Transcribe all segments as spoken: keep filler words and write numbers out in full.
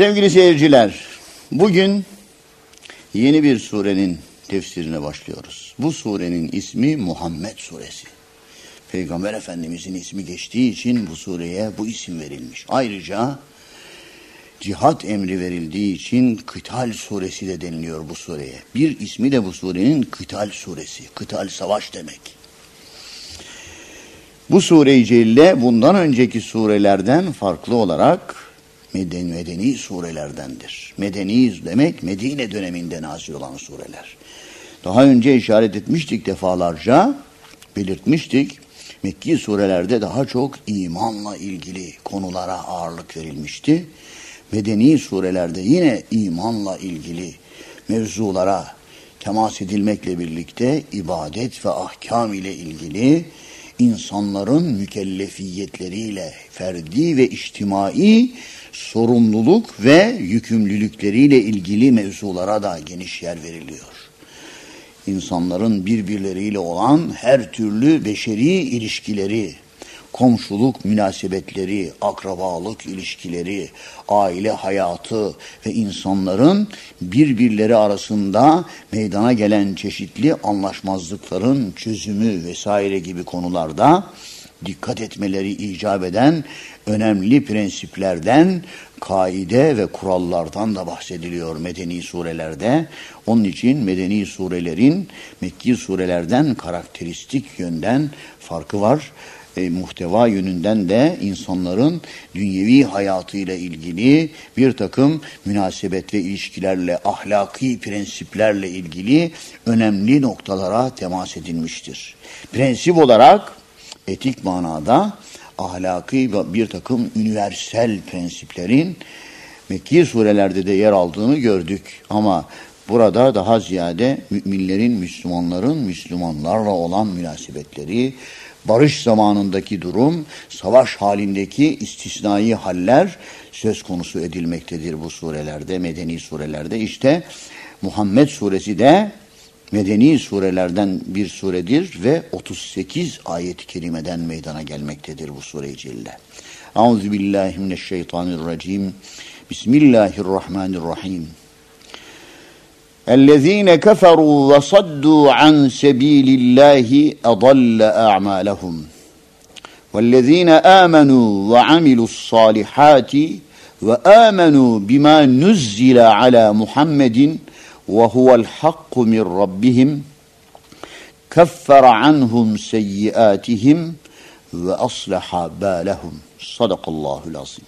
Sevgili seyirciler, bugün yeni bir surenin tefsirine başlıyoruz. Bu surenin ismi Muhammed Suresi. Peygamber Efendimizin ismi geçtiği için bu sureye bu isim verilmiş. Ayrıca cihat emri verildiği için Kıtal Suresi de deniliyor bu sureye. Bir ismi de bu surenin Kıtal Suresi. Kıtal savaş demek. Bu sure-i celile bundan önceki surelerden farklı olarak medeni, medeni surelerdendir. Medeni demek Medine döneminde nazil olan sureler. Daha önce işaret etmiştik defalarca, belirtmiştik. Mekki surelerde daha çok imanla ilgili konulara ağırlık verilmişti. Medeni surelerde yine imanla ilgili mevzulara temas edilmekle birlikte ibadet ve ahkam ile ilgili insanların mükellefiyetleriyle, ferdi ve içtimai sorumluluk ve yükümlülükleriyle ilgili mevzulara da geniş yer veriliyor. İnsanların birbirleriyle olan her türlü beşeri ilişkileri, komşuluk münasebetleri, akrabalık ilişkileri, aile hayatı ve insanların birbirleri arasında meydana gelen çeşitli anlaşmazlıkların çözümü vesaire gibi konularda dikkat etmeleri icap eden önemli prensiplerden, kaide ve kurallardan da bahsediliyor medeni surelerde. Onun için medeni surelerin Mekki surelerden karakteristik yönden farkı var. E, muhteva yönünden de insanların dünyevi hayatıyla ilgili bir takım münasebet ve ilişkilerle, ahlaki prensiplerle ilgili önemli noktalara temas edilmiştir. Prensip olarak etik manada ahlaki bir takım universal prensiplerin Mekki surelerde de yer aldığını gördük. Ama burada daha ziyade müminlerin, Müslümanların Müslümanlarla olan münasebetleri, barış zamanındaki durum, savaş halindeki istisnai haller söz konusu edilmektedir bu surelerde, medeni surelerde. İşte Muhammed suresi de medeni surelerden bir suredir ve otuz sekiz ayet-i kerimeden meydana gelmektedir bu sure-i celile. Euzubillahimineşşeytanirracim. Bismillahirrahmanirrahim. اَلَّذ۪ينَ كَفَرُوا وَصَدُّوا عَنْ سَب۪يلِ اللّٰهِ اَضَلَّ اَعْمَالَهُمْ وَالَّذ۪ينَ آمَنُوا وَعَمِلُوا الصَّالِحَاتِ وَآمَنُوا بِمَا نُزِّلَ عَلَى مُحَمَّدٍ وَهُوَ الْحَقُّ مِنْ رَبِّهِمْ كَفَّرَ عَنْهُمْ سَيِّئَاتِهِمْ وَأَصْلَحَ بَالَهُمْ. Sadakallahul azim.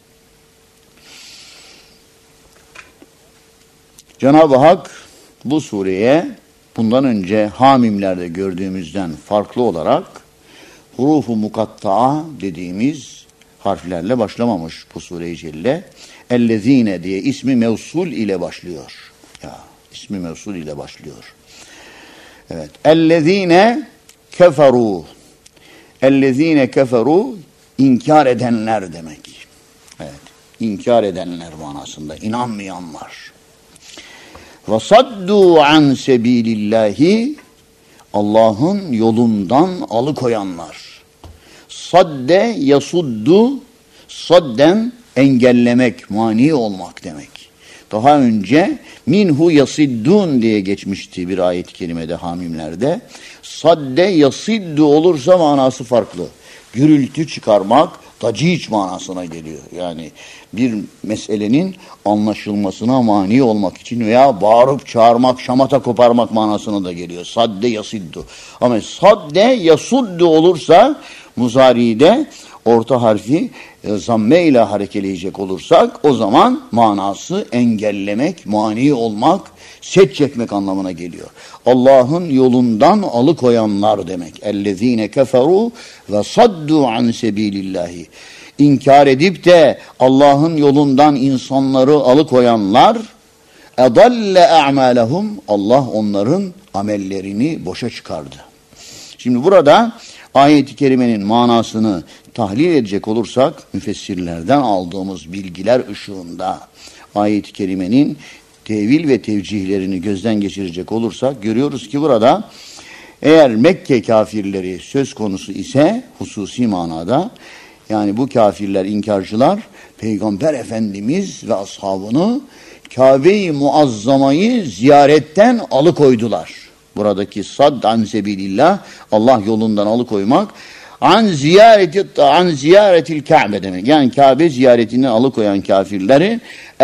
Cenab-ı Hak bu sureye bundan önce Hamimlerde gördüğümüzden farklı olarak hurufu mukatta'a dediğimiz harflerle başlamamış bu sure-i celile. Ellezine diye ismi mevsul ile başlıyor. Ya ismi mevsul ile başlıyor. Evet. Ellezine keferu. Ellezine keferu inkar edenler demek. Evet. İnkar edenler manasında, inanmayanlar. Ve saddu an sebilillahi, Allah'ın yolundan alıkoyanlar. Sadde yasuddu, sadden engellemek, mani olmak demek. Daha önce minhu yasiddun diye geçmişti bir ayet-i kerimede Hamimlerde. Sadde yasiddu olursa manası farklı. Gürültü çıkarmak, tacic manasına geliyor. Yani bir meselenin anlaşılmasına mani olmak için veya bağırıp çağırmak, şamata koparmak manasına da geliyor. Sadde yasiddu. Ama sadde yasuddu olursa muzari'de orta harfi e, zamme ile harekeleyecek olursak o zaman manası engellemek, mani olmak, set çekmek anlamına geliyor. Allah'ın yolundan alıkoyanlar demek. Ellezine keferu ve saddu an sebilillahi. İnkar edip de Allah'ın yolundan insanları alıkoyanlar, edalle a'malehum, Allah onların amellerini boşa çıkardı. Şimdi burada ayet-i kerimenin manasını tahlil edecek olursak, müfessirlerden aldığımız bilgiler ışığında ayet-i kerimenin tevil ve tevcihlerini gözden geçirecek olursak, görüyoruz ki burada eğer Mekke kafirleri söz konusu ise hususi manada, yani bu kafirler, inkarcılar Peygamber Efendimiz ve ashabını Kabe-i Muazzama'yı ziyaretten alıkoydular. Buradaki sad an sebilillah, Allah yolundan alıkoymak, an ziyareti an ziyaretil Kabe demek. Yani Kabe ziyaretinden alıkoyan kafirleri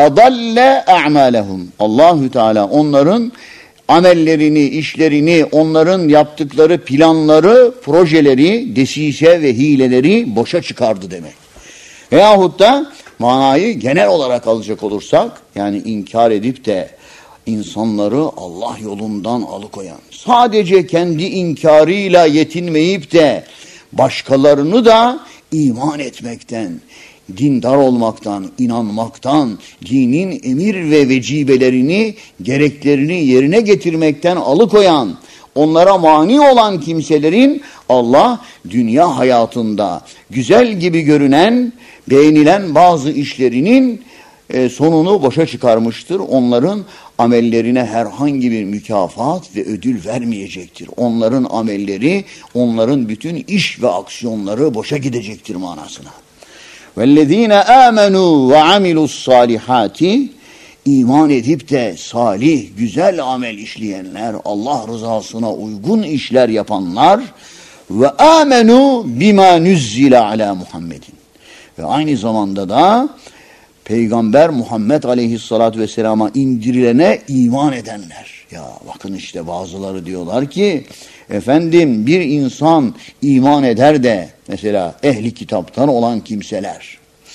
edalle a'malehum. Allahü Teala onların amellerini, işlerini, onların yaptıkları planları, projeleri, desise ve hileleri boşa çıkardı demek. Veyahut da manayı genel olarak alacak olursak, yani inkar edip de insanları Allah yolundan alıkoyan, sadece kendi inkarıyla yetinmeyip de başkalarını da iman etmekten, dindar olmaktan, inanmaktan, dinin emir ve vecibelerini, gereklerini yerine getirmekten alıkoyan, onlara mani olan kimselerin Allah dünya hayatında güzel gibi görünen, beğenilen bazı işlerinin e, sonunu boşa çıkarmıştır. Onların amellerine herhangi bir mükafat ve ödül vermeyecektir. Onların amelleri, onların bütün iş ve aksiyonları boşa gidecektir manasına. وَالَّذ۪ينَ آمَنُوا وَعَمِلُوا الصَّالِحَاتِ İman edip de salih, güzel amel işleyenler, Allah rızasına uygun işler yapanlar ve amenu bima nuzzile ala Muhammedin. Ve aynı zamanda da Peygamber Muhammed Aleyhisselatü Vesselam'a indirilene iman edenler. Ya bakın işte bazıları diyorlar ki, efendim bir insan iman eder de, mesela ehli kitaptan olan kimseler,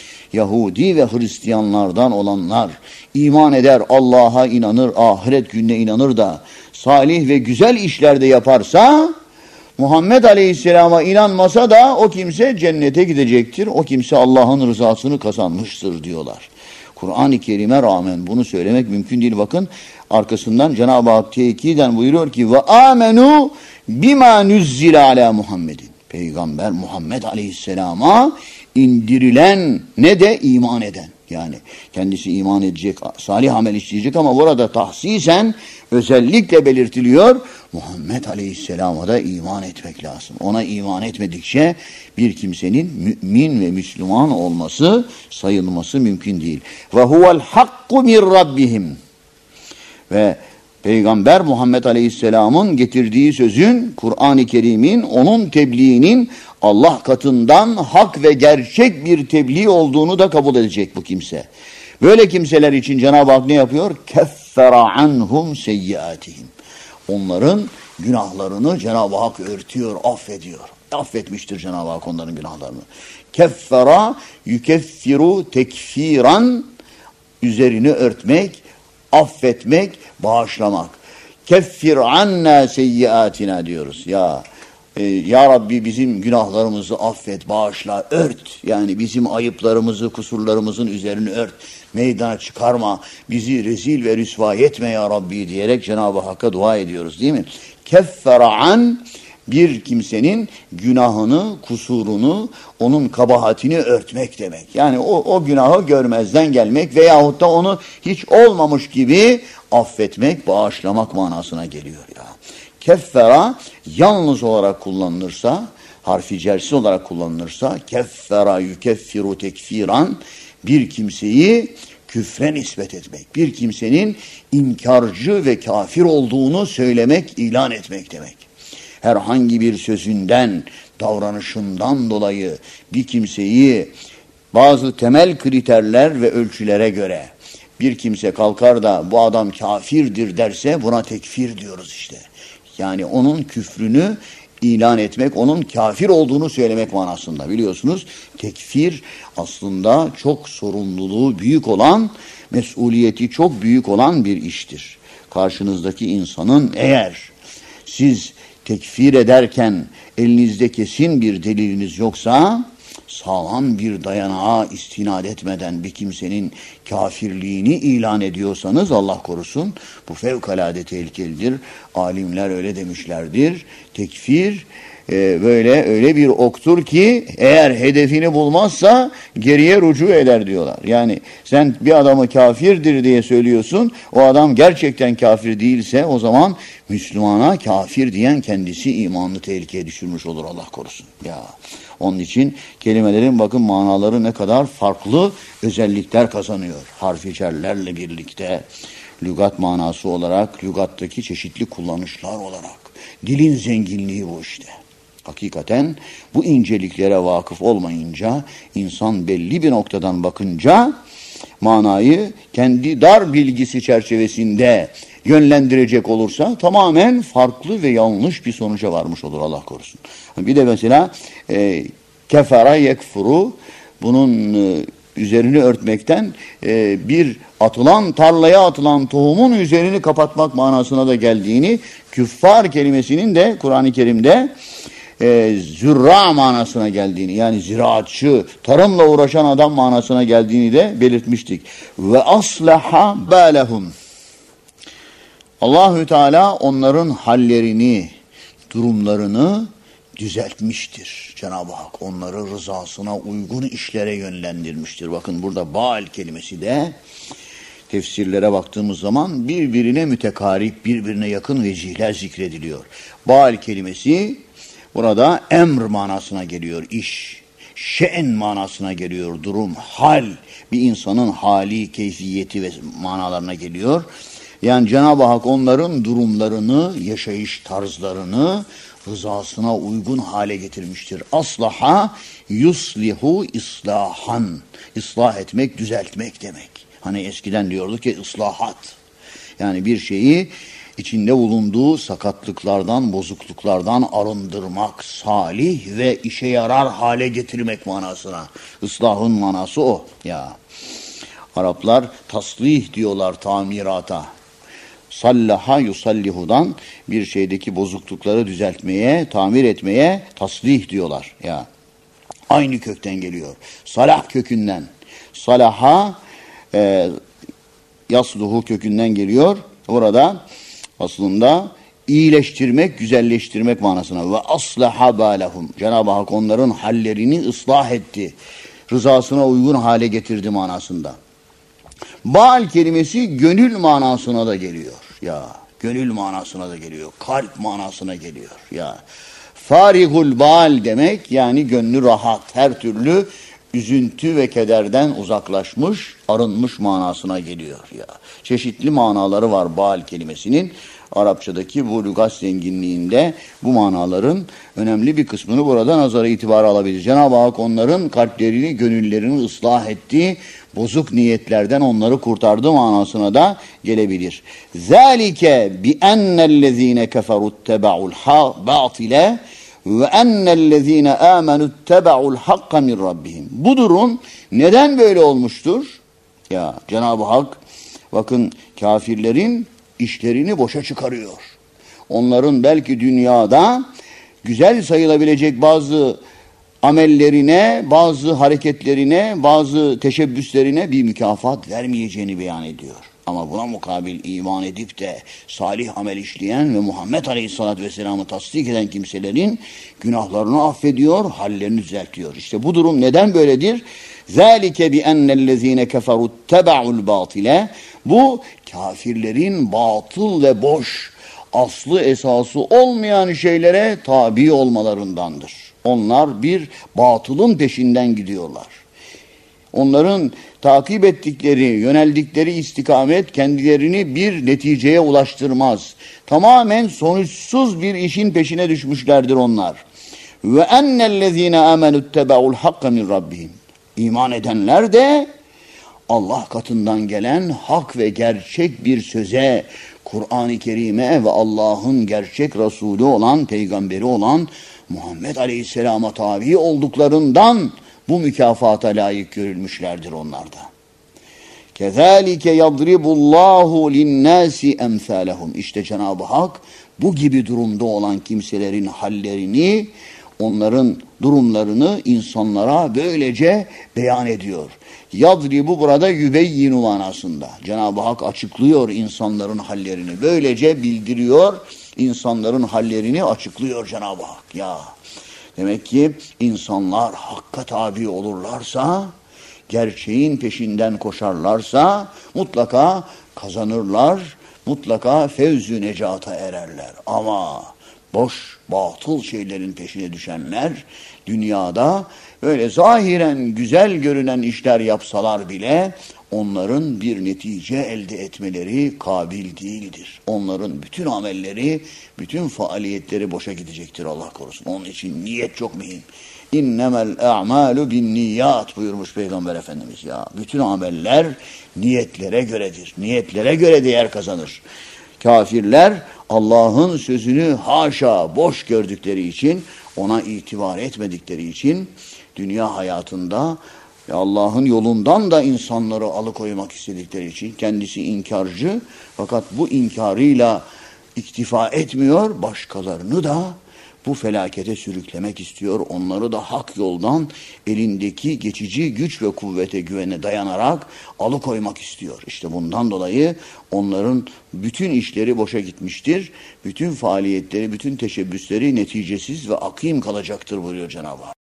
Yahudi ve Hristiyanlardan olanlar iman eder, Allah'a inanır, ahiret gününe inanır da salih ve güzel işlerde yaparsa, Muhammed Aleyhisselam'a inanmasa da o kimse cennete gidecektir. O kimse Allah'ın rızasını kazanmıştır diyorlar. Kur'an-ı Kerim'e rağmen bunu söylemek mümkün değil. Bakın arkasından Cenab-ı Hak tekiden buyuruyor ki ve amenu bima nuzzile ala Muhammedin. Peygamber Muhammed Aleyhisselam'a indirilen ne de iman eden. Yani kendisi iman edecek, salih amel işleyecek ama burada tahsisen özellikle belirtiliyor. Muhammed Aleyhisselam'a da iman etmek lazım. Ona iman etmedikçe bir kimsenin mümin ve Müslüman olması, sayılması mümkün değil. Ve huvel hakku min rabbihim. Ve Peygamber Muhammed Aleyhisselam'ın getirdiği sözün, Kur'an-ı Kerim'in, onun tebliğinin Allah katından hak ve gerçek bir tebliğ olduğunu da kabul edecek bu kimse. Böyle kimseler için Cenab-ı Hak ne yapıyor? Keffera anhum seyyiatihim. Onların günahlarını Cenab-ı Hak örtüyor, affediyor. Affetmiştir Cenab-ı Hak onların günahlarını. Keffera yukeffiru tekfiran, üzerini örtmek, affetmek, bağışlamak. Keffir anna seyyiatina diyoruz. Ya e, Ya Rabbi bizim günahlarımızı affet, bağışla, ört. Yani bizim ayıplarımızı, kusurlarımızın üzerini ört. Meydana çıkarma, bizi rezil ve rüsva etme ya Rabbi diyerek Cenab-ı Hakk'a dua ediyoruz değil mi? Keffera an, bir kimsenin günahını, kusurunu, onun kabahatini örtmek demek. Yani o, o günahı görmezden gelmek veyahut da onu hiç olmamış gibi affetmek, bağışlamak manasına geliyor ya. Keffera yalnız olarak kullanılırsa, harfi cersi olarak kullanılırsa, keffera yukeffiru tekfiran, bir kimseyi küfre nispet etmek, bir kimsenin inkarcı ve kafir olduğunu söylemek, ilan etmek demek. Herhangi bir sözünden, davranışından dolayı bir kimseyi bazı temel kriterler ve ölçülere göre bir kimse kalkar da bu adam kafirdir derse buna tekfir diyoruz işte. Yani onun küfrünü ilan etmek, onun kafir olduğunu söylemek manasında. Biliyorsunuz tekfir aslında çok sorumluluğu büyük olan, mesuliyeti çok büyük olan bir iştir. Karşınızdaki insanın eğer siz tekfir ederken elinizde kesin bir deliliniz yoksa, sağlam bir dayanağa istinad etmeden bir kimsenin kafirliğini ilan ediyorsanız Allah korusun, bu fevkalade tehlikelidir. Alimler öyle demişlerdir. Tekfir e, böyle öyle bir oktur ki eğer hedefini bulmazsa geriye rücu eder diyorlar. Yani sen bir adamı kafirdir diye söylüyorsun, o adam gerçekten kafir değilse o zaman Müslümana kafir diyen kendisi imanını tehlikeye düşürmüş olur Allah korusun. Ya Onun için kelimelerin bakın manaları ne kadar farklı özellikler kazanıyor. Harfi cerlerle birlikte lügat manası olarak, lügattaki çeşitli kullanışlar olarak. Dilin zenginliği bu işte. Hakikaten bu inceliklere vakıf olmayınca, insan belli bir noktadan bakınca manayı kendi dar bilgisi çerçevesinde yönlendirecek olursa tamamen farklı ve yanlış bir sonuca varmış olur, Allah korusun. Bir de mesela e, kefara yekfuru, bunun e, üzerini örtmekten e, bir atılan, tarlaya atılan tohumun üzerini kapatmak manasına da geldiğini, küffar kelimesinin de Kur'an-ı Kerim'de e, zürra manasına geldiğini, yani ziraatçı, tarımla uğraşan adam manasına geldiğini de belirtmiştik. Ve aslaha balehum. Allahü Teala onların hallerini, durumlarını düzeltmiştir. Cenab-ı Hak onları rızasına uygun işlere yönlendirmiştir. Bakın burada bal kelimesi de tefsirlere baktığımız zaman birbirine mütekarip, birbirine yakın vecihler zikrediliyor. Bal kelimesi burada emr manasına geliyor, iş. Şe'n manasına geliyor, durum, hal. Bir insanın hali, keyfiyeti ve manalarına geliyor. Yani Cenab-ı Hak onların durumlarını, yaşayış tarzlarını rızasına uygun hale getirmiştir. Aslaha yuslihu islahan. İslah etmek, düzeltmek demek. Hani eskiden diyorduk ki ıslahat. Yani bir şeyi içinde bulunduğu sakatlıklardan, bozukluklardan arındırmak, salih ve işe yarar hale getirmek manasına. Islahın manası o. Ya Araplar taslih diyorlar tamirata. Sallaha yusallihudan bir şeydeki bozuklukları düzeltmeye, tamir etmeye taslih diyorlar. Ya aynı kökten geliyor. Salah kökünden. Salaha e, yasluhu kökünden geliyor. Orada aslında iyileştirmek, güzelleştirmek manasına. Ve aslaha balahum. Cenab-ı Hak onların hallerini ıslah etti. Rızasına uygun hale getirdi manasında. Bal kelimesi gönül manasına da geliyor. Ya gönül manasına da geliyor. Kalp manasına geliyor. Ya farihul bal demek, yani gönlü rahat, her türlü üzüntü ve kederden uzaklaşmış, arınmış manasına geliyor. Ya çeşitli manaları var bal kelimesinin. Arapçadaki bu lügat zenginliğinde bu manaların önemli bir kısmını burada nazara itibara alabilir. Cenab-ı Hak onların kalplerini, gönüllerini ıslah etti, bozuk niyetlerden onları kurtardı manasına da gelebilir. Zalike bi ennellezine keferu teba'ul batile ve ennellezine amenu teba'ul hakka min rabbihim. Bu durum neden böyle olmuştur? Ya Cenab-ı Hak bakın kafirlerin işlerini boşa çıkarıyor. Onların belki dünyada güzel sayılabilecek bazı amellerine, bazı hareketlerine, bazı teşebbüslerine bir mükafat vermeyeceğini beyan ediyor. Ama buna mukabil iman edip de salih amel işleyen ve Muhammed Aleyhisselatü Vesselam'ı tasdik eden kimselerin günahlarını affediyor, hallerini düzeltiyor. İşte bu durum neden böyledir? ذَٰلِكَ بِأَنَّ الَّذ۪ينَ كَفَرُوا اتَّبَعُوا الْبَاطِلَ. Bu kafirlerin batıl ve boş, aslı esası olmayan şeylere tabi olmalarındandır. Onlar bir batılın peşinden gidiyorlar. Onların takip ettikleri, yöneldikleri istikamet kendilerini bir neticeye ulaştırmaz. Tamamen sonuçsuz bir işin peşine düşmüşlerdir onlar. Ve ennellezine amenüttebe'ul hakka min rabbihim. İman edenler de Allah katından gelen hak ve gerçek bir söze, Kur'an-ı Kerim'e ve Allah'ın gerçek Resulü olan, peygamberi olan Muhammed Aleyhisselam'a tabi olduklarından bu mükafata layık görülmüşlerdir onlarda. Kezalike yadribullahu linnâsi emsâlehum. İşte Cenab-ı Hak bu gibi durumda olan kimselerin hallerini, onların durumlarını insanlara böylece beyan ediyor. Yadribu burada yübeyyinu manasında. Cenab-ı Hak açıklıyor insanların hallerini. Böylece bildiriyor, insanların hallerini açıklıyor Cenab-ı Hak. Ya demek ki insanlar hakka tabi olurlarsa, gerçeğin peşinden koşarlarsa mutlaka kazanırlar, mutlaka fevzü necata ererler. Ama boş, batıl şeylerin peşine düşenler dünyada öyle zahiren güzel görünen işler yapsalar bile onların bir netice elde etmeleri kabil değildir. Onların bütün amelleri, bütün faaliyetleri boşa gidecektir, Allah korusun. Onun için niyet çok mühim. İnnemel a'malu bin niyat buyurmuş Peygamber Efendimiz ya. Bütün ameller niyetlere göredir. Niyetlere göre değer kazanır. Kafirler Allah'ın sözünü haşa boş gördükleri için, ona itibar etmedikleri için dünya hayatında Allah'ın yolundan da insanları alıkoymak istedikleri için kendisi inkarcı, fakat bu inkarıyla iktifa etmiyor, başkalarını da bu felakete sürüklemek istiyor. Onları da hak yoldan elindeki geçici güç ve kuvvete güvene dayanarak alıkoymak istiyor. İşte bundan dolayı onların bütün işleri boşa gitmiştir. Bütün faaliyetleri, bütün teşebbüsleri neticesiz ve akim kalacaktır buyuruyor Cenab-ı Hak.